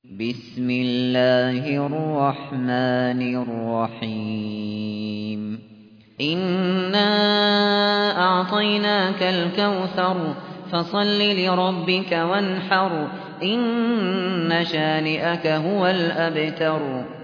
بسم الله الرحمن الرحيم إنا أعطيناك الكوثر فصل لربك وانحر إن شانئك هو الأبتر